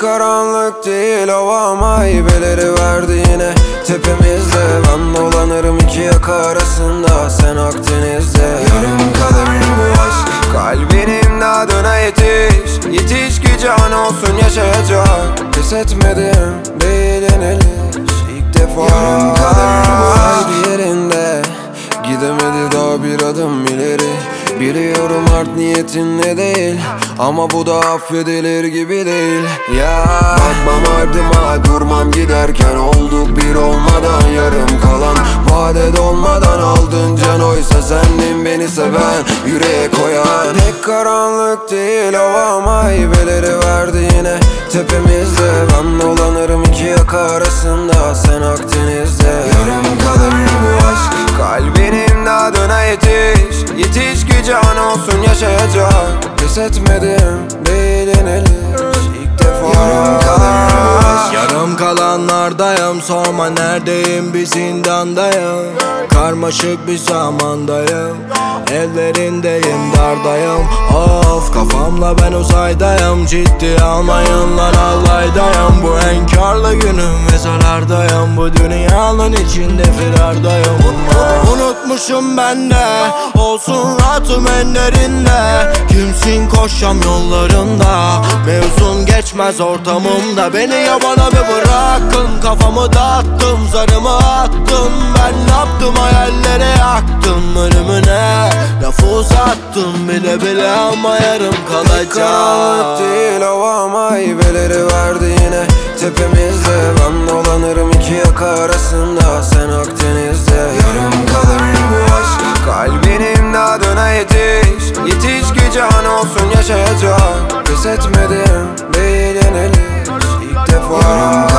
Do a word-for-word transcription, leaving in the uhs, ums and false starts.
karanlık değil hava ama hibeleri verdi yine tepemizde. Ben dolanırım iki yaka arasında, sen Akdeniz'de. Yarım kalır bu aşk, kalbin imdadına yetiş. Yetiş ki can olsun yaşayacak. Pes etmedim değil yeniliş, ilk defa. Yarım kalır bu aşk yerinde, gidemedi daha bir adım ileri. Biliyorum art niyetin ne değil, ama bu da affedilir gibi değil. Ya bakmam ardıma, durmam giderken. Olduk bir olmadan, yarım kalan vade dolmadan. Aldın can oysa sendin beni seven, yüreğe koyan. Pek karanlık değil hava ama hibeleri verdi yine tepemizde. Ben dolanırım iki yaka arasında, sen Akdeniz'de. Yarım kalır bu aşk, kalbin imdadına yetiş. Yetiş ki can olsun yaşayacak. Pes etmedim değil yeniliş, ilk defa. Yarım kalır bu aşk. Yarım kalanlardayım, sorma neredeyim, bir zindandayım. Karmaşık bir zamandayım, ellerindeyim, dardayım. Of, kafamla ben uzaydayım, ciddi almayın lan allaydayım. Bu enkarlı günüm ve zarardayım, bu dünyanın içinde firardayım. Unutmuşum ben de, olsun rahatım enlerinde. Kimsin koşam yollarında, mevzun geçmez ortamımda. Beni yabana bir bırakın, kafamı dağıttım, zarımı attım. Ben ne yaptım, hayallere yaktım ölümüne. Lafı uzattım bile bile ama yarım kalacak. Karanlık değil hava ama hibeleri verdi yine tepemizde. Ben dolanırım iki yaka arasında, sen Akdeniz'de. Yarım kalır bu aşk, kalbin imdadına yetiş. Yetiş ki can olsun yaşayacak. Pes etmedim değil yeniliş, ilk defa.